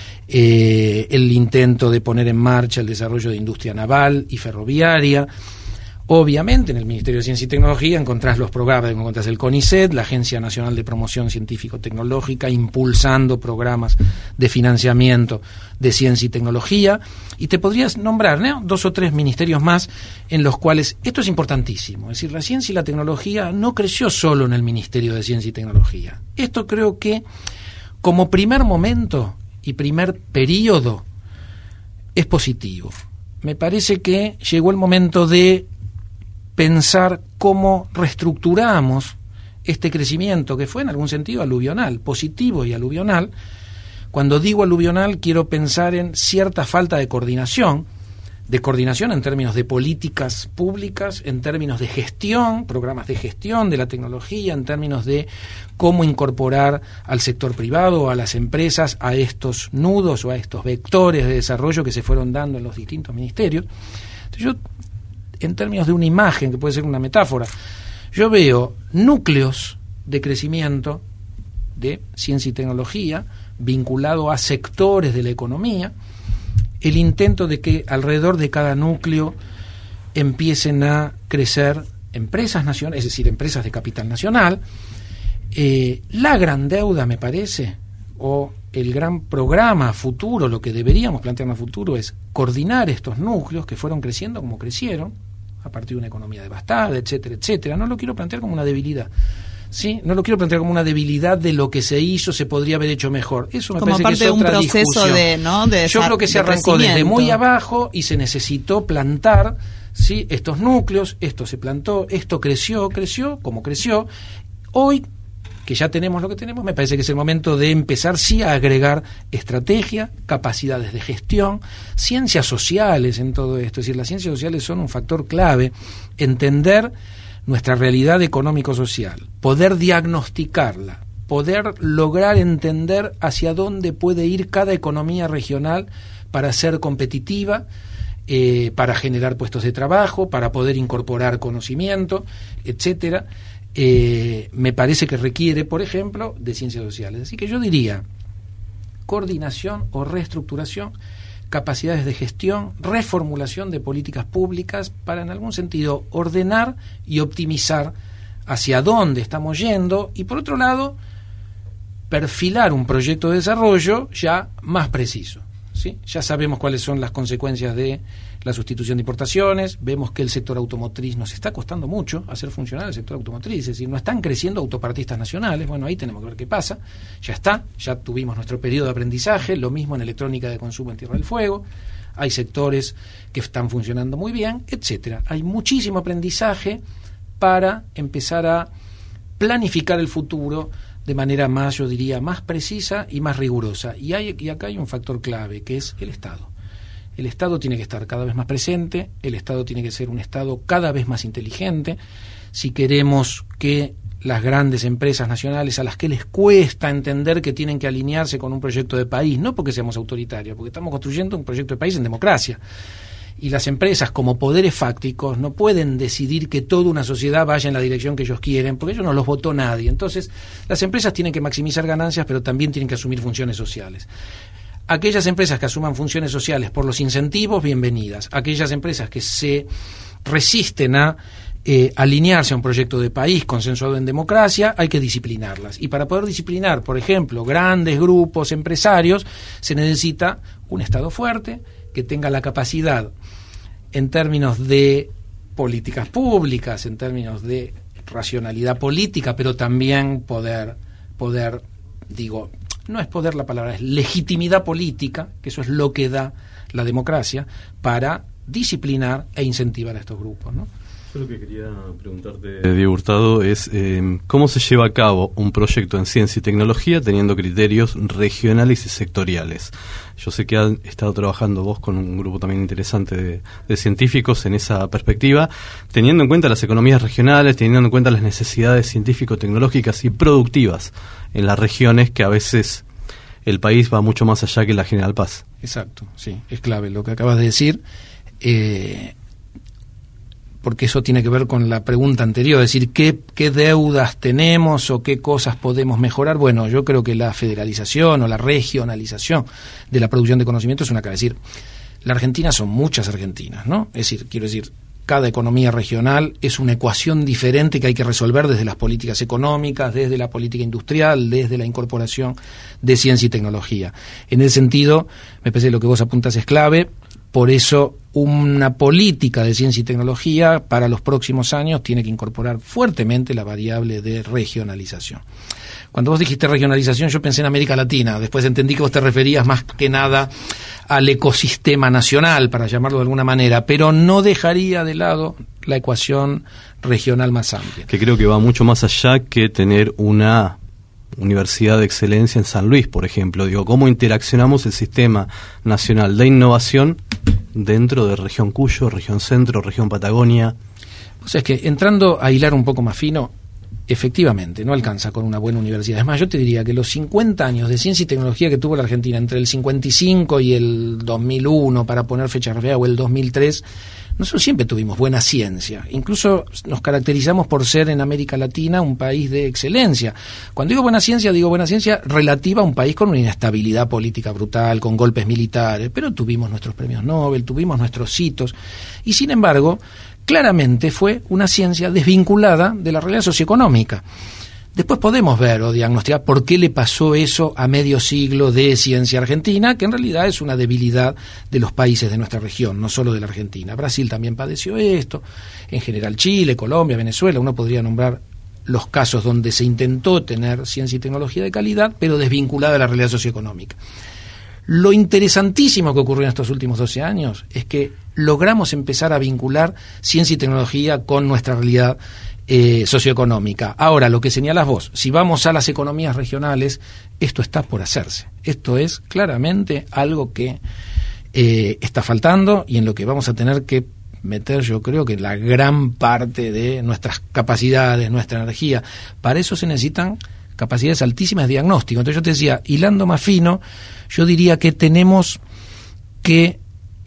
el intento de poner en marcha el desarrollo de industria naval y ferroviaria. Obviamente, en el Ministerio de Ciencia y Tecnología encontrás los programas, encontrás el CONICET, la Agencia Nacional de Promoción Científico-Tecnológica, impulsando programas de financiamiento de ciencia y tecnología, y te podrías nombrar, ¿no?, 2 o 3 ministerios más en los cuales esto es importantísimo. Es decir, la ciencia y la tecnología no creció solo en el Ministerio de Ciencia y Tecnología. Esto creo que, como primer momento y primer periodo, es positivo. Me parece que llegó el momento de pensar cómo reestructuramos este crecimiento que fue en algún sentido aluvional, positivo y aluvional. Cuando digo aluvional quiero pensar en cierta falta de coordinación en términos de políticas públicas, en términos de gestión, programas de gestión de la tecnología, en términos de cómo incorporar al sector privado o a las empresas a estos nudos o a estos vectores de desarrollo que se fueron dando en los distintos ministerios. Entonces yo, en términos de una imagen, que puede ser una metáfora, yo veo núcleos de crecimiento de ciencia y tecnología vinculado a sectores de la economía, el intento de que alrededor de cada núcleo empiecen a crecer empresas nacionales, es decir, empresas de capital nacional. La gran deuda, me parece, o el gran programa futuro, lo que deberíamos plantear en el futuro es coordinar estos núcleos que fueron creciendo como crecieron, a partir de una economía devastada, etcétera, etcétera. No lo quiero plantear como una debilidad, ¿sí? No lo quiero plantear como una debilidad de lo que se hizo, se podría haber hecho mejor. Eso me como parece parte que es otra de un proceso discusión. Yo creo que se arrancó desde muy abajo y se necesitó plantar, ¿sí?, estos núcleos. Esto se plantó, esto creció como creció. Hoy que ya tenemos lo que tenemos, me parece que es el momento de empezar sí a agregar estrategia, capacidades de gestión, ciencias sociales en todo esto. Es decir, las ciencias sociales son un factor clave, entender nuestra realidad económico-social, poder diagnosticarla, poder lograr entender hacia dónde puede ir cada economía regional para ser competitiva, para generar puestos de trabajo, para poder incorporar conocimiento, etcétera. Me parece que requiere, por ejemplo, de ciencias sociales. Así que yo diría coordinación o reestructuración, capacidades de gestión, reformulación de políticas públicas para, en algún sentido, ordenar y optimizar hacia dónde estamos yendo y, por otro lado, perfilar un proyecto de desarrollo ya más preciso, ¿sí? Ya sabemos cuáles son las consecuencias de la sustitución de importaciones, vemos que el sector automotriz nos está costando mucho hacer funcionar el sector automotriz, es decir, no están creciendo autopartistas nacionales, bueno, ahí tenemos que ver qué pasa, ya tuvimos nuestro periodo de aprendizaje, lo mismo en electrónica de consumo en Tierra del Fuego, hay sectores que están funcionando muy bien, etcétera. Hay muchísimo aprendizaje para empezar a planificar el futuro de manera más, yo diría, más precisa y más rigurosa. Y acá hay un factor clave, que es el Estado. El Estado tiene que estar cada vez más presente, el Estado tiene que ser un Estado cada vez más inteligente. Si queremos que las grandes empresas nacionales, a las que les cuesta entender que tienen que alinearse con un proyecto de país, no porque seamos autoritarios, porque estamos construyendo un proyecto de país en democracia. Y las empresas, como poderes fácticos, no pueden decidir que toda una sociedad vaya en la dirección que ellos quieren, porque ellos no los votó nadie. Entonces, las empresas tienen que maximizar ganancias, pero también tienen que asumir funciones sociales. Aquellas empresas que asuman funciones sociales por los incentivos, bienvenidas. Aquellas empresas que se resisten a alinearse a un proyecto de país consensuado en democracia, hay que disciplinarlas. Y para poder disciplinar, por ejemplo, grandes grupos empresarios, se necesita un Estado fuerte, que tenga la capacidad en términos de políticas públicas, en términos de racionalidad política, pero también poder, digo, no es poder la palabra, es legitimidad política, que eso es lo que da la democracia, para disciplinar e incentivar a estos grupos, ¿no? Yo lo que quería preguntarte, Diego Hurtado, es cómo se lleva a cabo un proyecto en ciencia y tecnología teniendo criterios regionales y sectoriales. Yo sé que han estado trabajando vos con un grupo también interesante de científicos en esa perspectiva, teniendo en cuenta las economías regionales, teniendo en cuenta las necesidades científico-tecnológicas y productivas en las regiones, que a veces el país va mucho más allá que la General Paz. Exacto, sí, es clave lo que acabas de decir. Porque eso tiene que ver con la pregunta anterior, es decir, ¿qué deudas tenemos o qué cosas podemos mejorar? Bueno, yo creo que la federalización o la regionalización de la producción de conocimiento es una clave. Es decir, la Argentina son muchas Argentinas, ¿no? Es decir, quiero decir, cada economía regional es una ecuación diferente que hay que resolver desde las políticas económicas, desde la política industrial, desde la incorporación de ciencia y tecnología. En ese sentido, me parece que lo que vos apuntas es clave. Por eso, una política de ciencia y tecnología para los próximos años tiene que incorporar fuertemente la variable de regionalización. Cuando vos dijiste regionalización, yo pensé en América Latina. Después entendí que vos te referías más que nada al ecosistema nacional, para llamarlo de alguna manera, pero no dejaría de lado la ecuación regional más amplia. Que creo que va mucho más allá que tener una Universidad de Excelencia en San Luis, por ejemplo. Digo, ¿cómo interaccionamos el sistema nacional de innovación dentro de región Cuyo, región Centro, región Patagonia? O sea, es que entrando a hilar un poco más fino, efectivamente, no alcanza con una buena universidad. Es más, yo te diría que los 50 años de ciencia y tecnología que tuvo la Argentina entre el 55 y el 2001, para poner fecha referida, o el 2003, nosotros siempre tuvimos buena ciencia. Incluso nos caracterizamos por ser en América Latina un país de excelencia. Cuando digo buena ciencia relativa a un país con una inestabilidad política brutal, con golpes militares, pero tuvimos nuestros premios Nobel, tuvimos nuestros hitos, y sin embargo, claramente fue una ciencia desvinculada de la realidad socioeconómica. Después podemos ver o diagnosticar por qué le pasó eso a medio siglo de ciencia argentina, que en realidad es una debilidad de los países de nuestra región, no solo de la Argentina. Brasil también padeció esto, en general Chile, Colombia, Venezuela, uno podría nombrar los casos donde se intentó tener ciencia y tecnología de calidad, pero desvinculada de la realidad socioeconómica. Lo interesantísimo que ocurrió en estos últimos 12 años es que logramos empezar a vincular ciencia y tecnología con nuestra realidad socioeconómica. Ahora, lo que señalas vos, si vamos a las economías regionales, esto está por hacerse. Esto es claramente algo que está faltando y en lo que vamos a tener que meter, yo creo que la gran parte de nuestras capacidades, nuestra energía. Para eso se necesitan capacidades altísimas de diagnóstico. Entonces yo te decía, hilando más fino, yo diría que tenemos que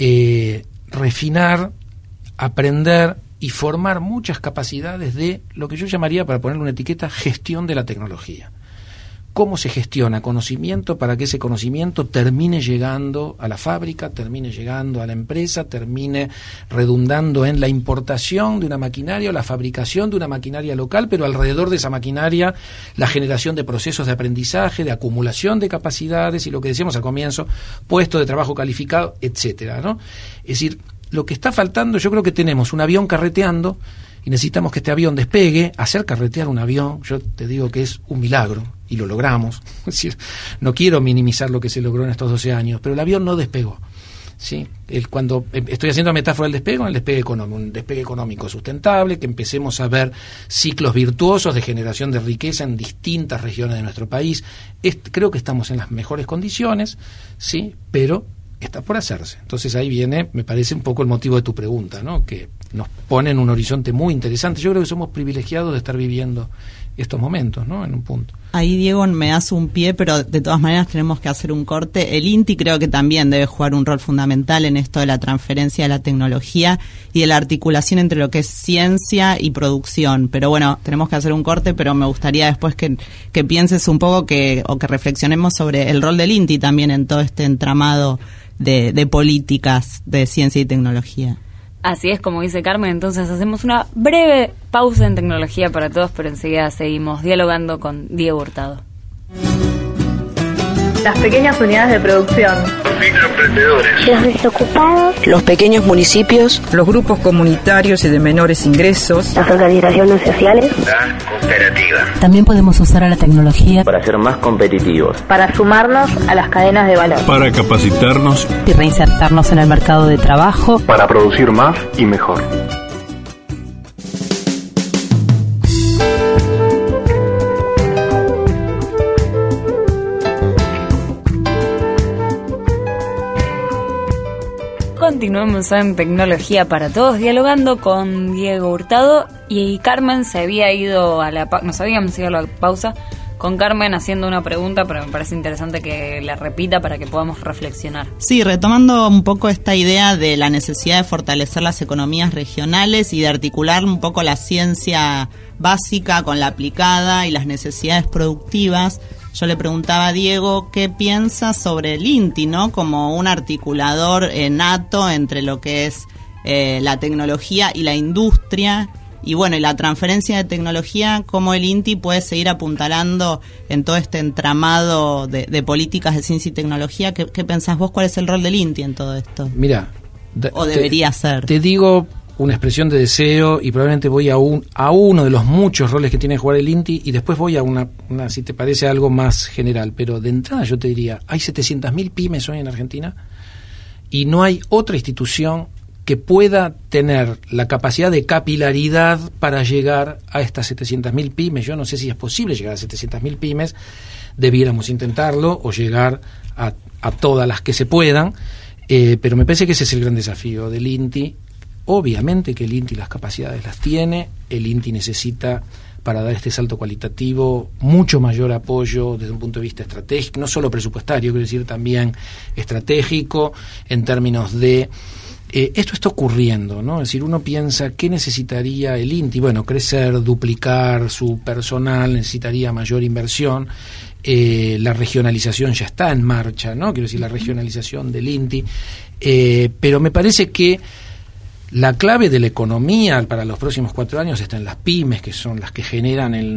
refinar, aprender y formar muchas capacidades de lo que yo llamaría, para ponerle una etiqueta, gestión de la tecnología. ¿Cómo se gestiona conocimiento para que ese conocimiento termine llegando a la fábrica, termine llegando a la empresa, termine redundando en la importación de una maquinaria o la fabricación de una maquinaria local, pero alrededor de esa maquinaria la generación de procesos de aprendizaje, de acumulación de capacidades y lo que decíamos al comienzo, puestos de trabajo calificado, etcétera, ¿no? Es decir, lo que está faltando, yo creo que tenemos un avión carreteando y necesitamos que este avión despegue. Hacer carretear un avión, yo te digo que es un milagro, y lo logramos. Es decir, no quiero minimizar lo que se logró en estos 12 años, pero el avión no despegó. ¿Sí? Cuando estoy haciendo metáfora del despegue, el despegue económico, un despegue económico sustentable, que empecemos a ver ciclos virtuosos de generación de riqueza en distintas regiones de nuestro país. Creo que estamos en las mejores condiciones, sí, pero está por hacerse. Entonces ahí viene, me parece, un poco el motivo de tu pregunta, ¿no? Que nos pone en un horizonte muy interesante. Yo creo que somos privilegiados de estar viviendo estos momentos, ¿no? En un punto. Ahí, Diego, me das un pie, pero de todas maneras tenemos que hacer un corte. El INTI creo que también debe jugar un rol fundamental en esto de la transferencia de la tecnología y de la articulación entre lo que es ciencia y producción. Pero bueno, tenemos que hacer un corte, pero me gustaría después que pienses un poco o que reflexionemos sobre el rol del INTI también en todo este entramado de políticas de ciencia y tecnología. Así es, como dice Carmen. Entonces hacemos una breve pausa en Tecnología para Todos, pero enseguida seguimos dialogando con Diego Hurtado. Las pequeñas unidades de producción, los microemprendedores, los desocupados, los pequeños municipios, los grupos comunitarios y de menores ingresos, las organizaciones sociales, la cooperativa. También podemos usar a la tecnología para ser más competitivos, para sumarnos a las cadenas de valor, para capacitarnos y reinsertarnos en el mercado de trabajo, para producir más y mejor. Continuamos en Tecnología para Todos, dialogando con Diego Hurtado, y Carmen nos habíamos ido a la pausa con Carmen haciendo una pregunta, pero me parece interesante que la repita para que podamos reflexionar. Sí, retomando un poco esta idea de la necesidad de fortalecer las economías regionales y de articular un poco la ciencia básica con la aplicada y las necesidades productivas. Yo le preguntaba a Diego qué piensa sobre el INTI, ¿no? Como un articulador nato entre lo que es la tecnología y la industria, y bueno, y la transferencia de tecnología, cómo el INTI puede seguir apuntalando en todo este entramado de políticas de ciencia y tecnología. ¿Qué pensás vos? ¿Cuál es el rol del INTI en todo esto? Mira, ¿o debería ser? Te digo una expresión de deseo, y probablemente voy a uno de los muchos roles que tiene que jugar el INTI, y después voy a una, si te parece, algo más general. Pero de entrada yo te diría, hay 700.000 pymes hoy en Argentina y no hay otra institución que pueda tener la capacidad de capilaridad para llegar a estas 700.000 pymes. Yo no sé si es posible llegar a 700.000 pymes, debiéramos intentarlo o llegar a todas las que se puedan, pero me parece que ese es el gran desafío del INTI. Obviamente que el INTI las capacidades las tiene, el INTI necesita, para dar este salto cualitativo, mucho mayor apoyo desde un punto de vista estratégico, no solo presupuestario, quiero decir también estratégico, en términos de... esto está ocurriendo, ¿no? Es decir, uno piensa, ¿qué necesitaría el INTI? Bueno, crecer, duplicar su personal, necesitaría mayor inversión. La regionalización ya está en marcha, ¿no? Quiero decir, la regionalización del INTI. Pero me parece que la clave de la economía para los próximos 4 años está en las pymes, que son las que generan el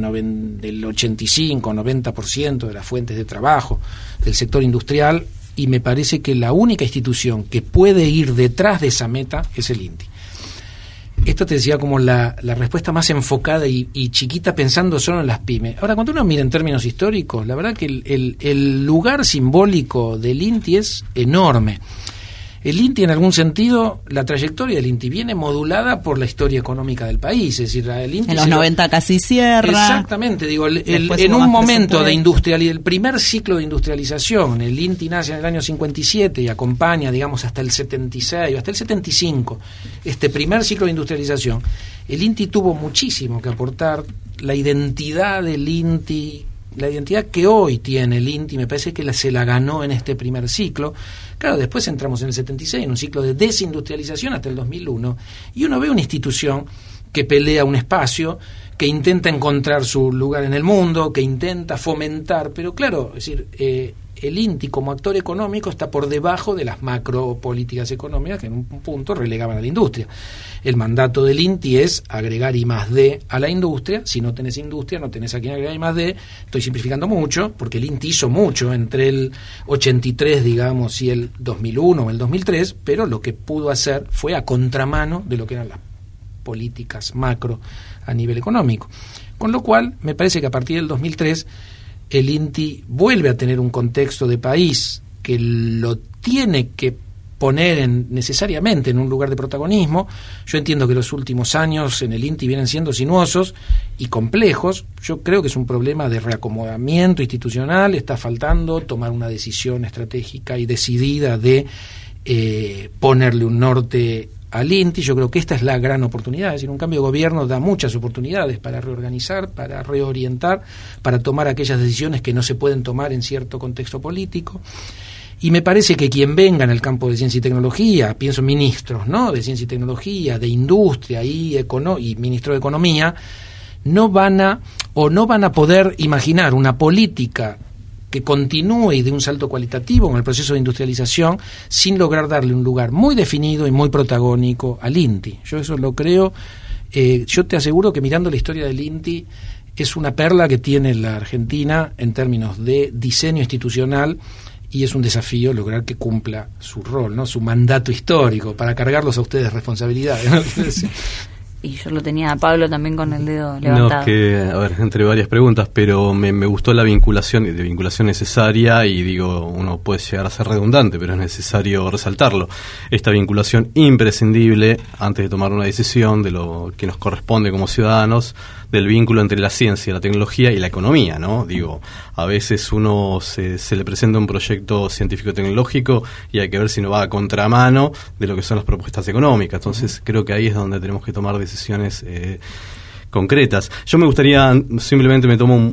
85-90% de las fuentes de trabajo del sector industrial, y me parece que la única institución que puede ir detrás de esa meta es el INTI. Esto te decía como la respuesta más enfocada y chiquita, pensando solo en las pymes. Ahora, cuando uno mira en términos históricos, la verdad que el lugar simbólico del INTI es enorme. El INTI, en algún sentido, la trayectoria del INTI viene modulada por la historia económica del país. Es decir, el INTI en los 90 casi cierra. Exactamente, digo, en un momento de el primer ciclo de industrialización, el INTI nace en el año 57 y acompaña, digamos, hasta el 76 o hasta el 75, este primer ciclo de industrialización. El INTI tuvo muchísimo que aportar. La identidad del INTI, la identidad que hoy tiene el INTI, me parece que se la ganó en este primer ciclo. Claro, después entramos en el 76, en un ciclo de desindustrialización hasta el 2001, y uno ve una institución que pelea un espacio, que intenta encontrar su lugar en el mundo, que intenta fomentar, pero claro, es decir, el INTI como actor económico está por debajo de las macropolíticas económicas que en un punto relegaban a la industria. El mandato del INTI es agregar I+D a la industria. Si no tenés industria, no tenés a quien agregar I+D. Estoy simplificando mucho, porque el INTI hizo mucho entre el 83, digamos, y el 2001 o el 2003, pero lo que pudo hacer fue a contramano de lo que eran las políticas macro a nivel económico. Con lo cual, me parece que a partir del 2003 el INTI vuelve a tener un contexto de país que lo tiene que poner necesariamente en un lugar de protagonismo. Yo entiendo que los últimos años en el INTI vienen siendo sinuosos y complejos. Yo creo que es un problema de reacomodamiento institucional. Está faltando tomar una decisión estratégica y decidida de ponerle un norte al INTI. Yo creo que esta es la gran oportunidad. Es decir, un cambio de gobierno da muchas oportunidades para reorganizar, para reorientar, para tomar aquellas decisiones que no se pueden tomar en cierto contexto político. Y me parece que quien venga en el campo de ciencia y tecnología, pienso en ministros, ¿no?, de ciencia y tecnología, de industria y ministro de economía, no van a poder imaginar una política que continúe y dé un salto cualitativo en el proceso de industrialización sin lograr darle un lugar muy definido y muy protagónico al INTI. Yo eso lo creo. Yo te aseguro que mirando la historia del INTI es una perla que tiene la Argentina en términos de diseño institucional, y es un desafío lograr que cumpla su rol, ¿no?, su mandato histórico, para cargarlos a ustedes responsabilidades, ¿no? Y yo lo tenía a Pablo también con el dedo levantado. No, que, a ver, entre varias preguntas, pero me gustó la vinculación necesaria, y digo, uno puede llegar a ser redundante, pero es necesario resaltarlo. Esta vinculación imprescindible antes de tomar una decisión de lo que nos corresponde como ciudadanos, del vínculo entre la ciencia, la tecnología y la economía, ¿no? Digo, a veces uno se le presenta un proyecto científico-tecnológico y hay que ver si no va a contramano de lo que son las propuestas económicas. Entonces, creo que ahí es donde tenemos que tomar decisiones concretas. Yo me gustaría, simplemente me tomo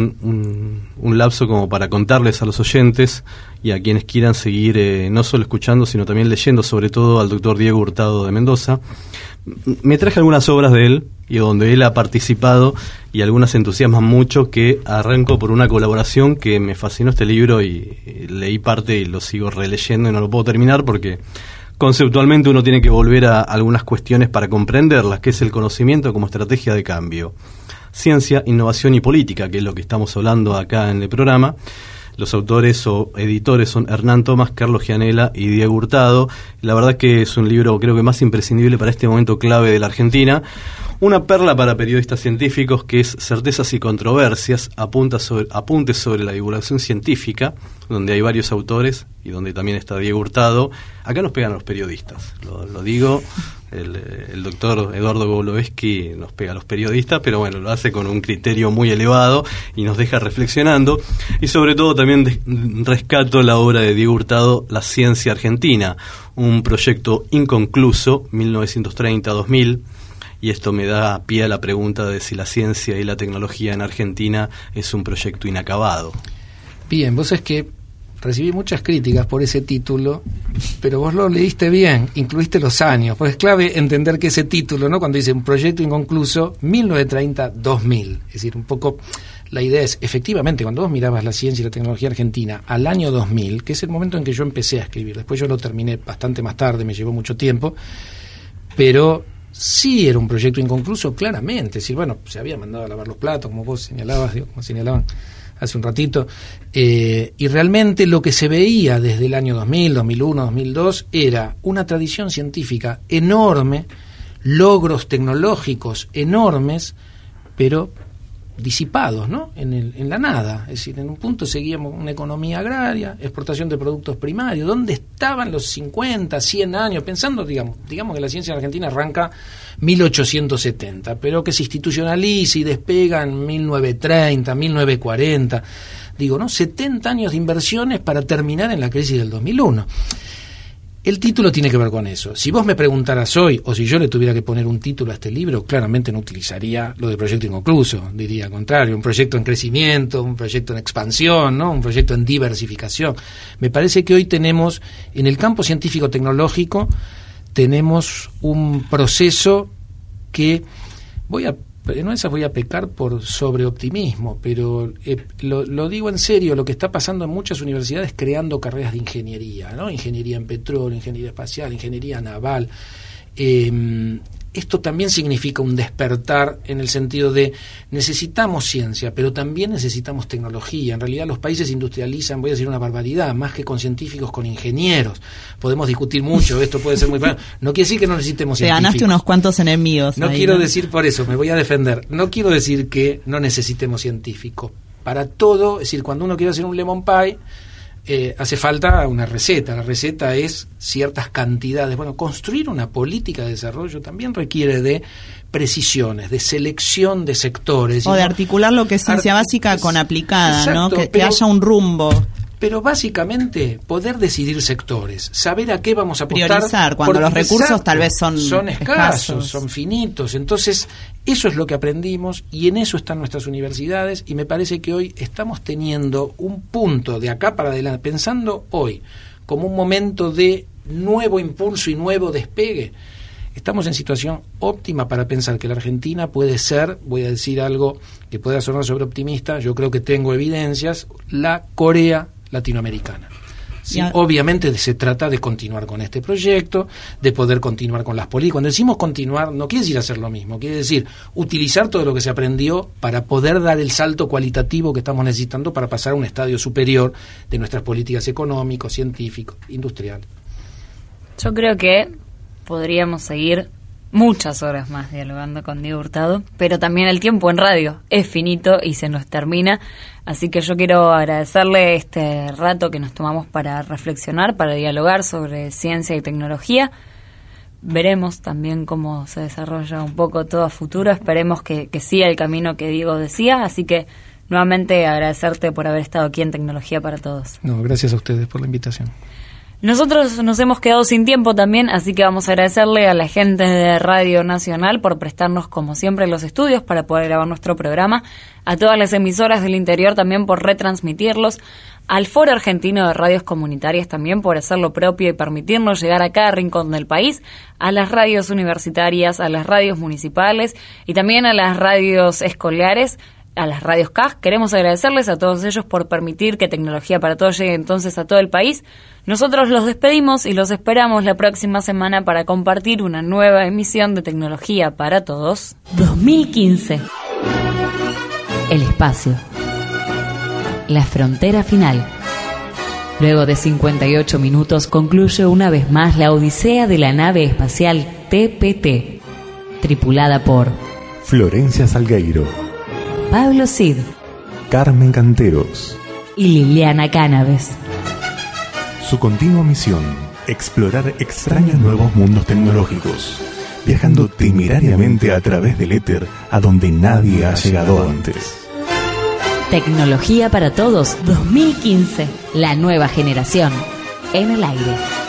un lapso como para contarles a los oyentes y a quienes quieran seguir no solo escuchando, sino también leyendo, sobre todo al doctor Diego Hurtado de Mendoza. Me traje algunas obras de él y donde él ha participado, y algunas entusiasman mucho, que arranco por una colaboración que me fascinó este libro y leí parte y lo sigo releyendo y no lo puedo terminar porque conceptualmente uno tiene que volver a algunas cuestiones para comprenderlas, que es el conocimiento como estrategia de cambio. Ciencia, innovación y política, que es lo que estamos hablando acá en el programa. Los autores o editores son Hernán Tomás, Carlos Gianella y Diego Hurtado. La verdad que es un libro, creo que más imprescindible para este momento clave de la Argentina. Una perla para periodistas científicos, que es Certezas y Controversias, apuntes sobre la divulgación científica, donde hay varios autores y donde también está Diego Hurtado. Acá nos pegan a los periodistas, lo digo. El doctor Eduardo Goloveski nos pega a los periodistas, pero bueno, lo hace con un criterio muy elevado y nos deja reflexionando. Y sobre todo también rescato la obra de Diego Hurtado, La Ciencia Argentina, un proyecto inconcluso, 1930-2000, y esto me da pie a la pregunta de si la ciencia y la tecnología en Argentina es un proyecto inacabado. Bien, vos es que recibí muchas críticas por ese título, pero vos lo leíste bien, incluiste los años, porque es clave entender que ese título, ¿no?, cuando dice un proyecto inconcluso, 1930-2000, es decir, un poco la idea es, efectivamente, cuando vos mirabas la ciencia y la tecnología argentina al año 2000, que es el momento en que yo empecé a escribir, después yo lo terminé bastante más tarde, me llevó mucho tiempo, pero sí era un proyecto inconcluso, claramente, es decir, bueno, se había mandado a lavar los platos, como vos señalabas, como señalaban hace un ratito, y realmente lo que se veía desde el año 2000, 2001, 2002 era una tradición científica enorme, logros tecnológicos enormes, pero disipados, ¿no? En la nada. Es decir, en un punto seguíamos una economía agraria, exportación de productos primarios. ¿Dónde estaban los 50, 100 años? Pensando, digamos que la ciencia en Argentina arranca 1870, pero que se institucionaliza y despega en 1930, 1940. Digo, ¿no? 70 años de inversiones para terminar en la crisis del 2001. El título tiene que ver con eso. Si vos me preguntaras hoy, o si yo le tuviera que poner un título a este libro, claramente no utilizaría lo de proyecto inconcluso, diría al contrario, un proyecto en crecimiento, un proyecto en expansión, ¿no? Un proyecto en diversificación. Me parece que hoy tenemos, en el campo científico-tecnológico, tenemos un proceso que en esas voy a pecar por sobreoptimismo, pero lo digo en serio, lo que está pasando en muchas universidades creando carreras de ingeniería, ¿no? Ingeniería en petróleo, ingeniería espacial, ingeniería naval. Esto también significa un despertar en el sentido de necesitamos ciencia, pero también necesitamos tecnología. En realidad los países industrializan, voy a decir una barbaridad, más que con científicos, con ingenieros. Podemos discutir mucho, esto puede ser muy... No quiere decir que no necesitemos científicos. Te ganaste unos cuantos enemigos. No quiero decir por eso, me voy a defender. No quiero decir que no necesitemos científicos. Para todo, es decir, cuando uno quiere hacer un lemon pie... hace falta una receta. La receta es ciertas cantidades. Bueno, construir una política de desarrollo también requiere de precisiones, de selección de sectores. O de articular lo que es ciencia básica con aplicada, exacto, ¿no? Que haya un rumbo. Pero básicamente poder decidir sectores, saber a qué vamos a apostar. Priorizar, cuando los recursos exacto, tal vez son escasos, son finitos. Entonces, eso es lo que aprendimos y en eso están nuestras universidades y me parece que hoy estamos teniendo un punto de acá para adelante, pensando hoy como un momento de nuevo impulso y nuevo despegue. Estamos en situación óptima para pensar que la Argentina puede ser, voy a decir algo que pueda sonar sobreoptimista, yo creo que tengo evidencias, la Corea latinoamericana. Sí, obviamente se trata de continuar con este proyecto, de poder continuar con las políticas. Cuando decimos continuar, no quiere decir hacer lo mismo, quiere decir utilizar todo lo que se aprendió para poder dar el salto cualitativo que estamos necesitando para pasar a un estadio superior de nuestras políticas económicos, científicos, industriales. Yo creo que podríamos seguir muchas horas más dialogando con Diego Hurtado, pero también el tiempo en radio es finito y se nos termina, así que yo quiero agradecerle este rato que nos tomamos para reflexionar, para dialogar sobre ciencia y tecnología. Veremos también cómo se desarrolla un poco todo a futuro, esperemos que siga el camino que Diego decía, así que nuevamente agradecerte por haber estado aquí en Tecnología para Todos. No, gracias a ustedes por la invitación. Nosotros nos hemos quedado sin tiempo también, así que vamos a agradecerle a la gente de Radio Nacional por prestarnos, como siempre, los estudios para poder grabar nuestro programa, a todas las emisoras del interior también por retransmitirlos, al Foro Argentino de Radios Comunitarias también por hacer lo propio y permitirnos llegar a cada rincón del país, a las radios universitarias, a las radios municipales y también a las radios escolares, a las radios CAS. Queremos agradecerles a todos ellos por permitir que Tecnología para Todos llegue entonces a todo el país. Nosotros los despedimos y los esperamos la próxima semana para compartir una nueva emisión de Tecnología para Todos 2015. El espacio. La frontera final. Luego de 58 minutos concluye una vez más la odisea de la nave espacial TPT, tripulada por Florencia Salgueiro, Pablo Cid, Carmen Canteros y Liliana Cánaves. Su continua misión, explorar extraños nuevos mundos tecnológicos, viajando temerariamente a través del éter a donde nadie ha llegado antes. Tecnología para Todos 2015, la nueva generación en el aire.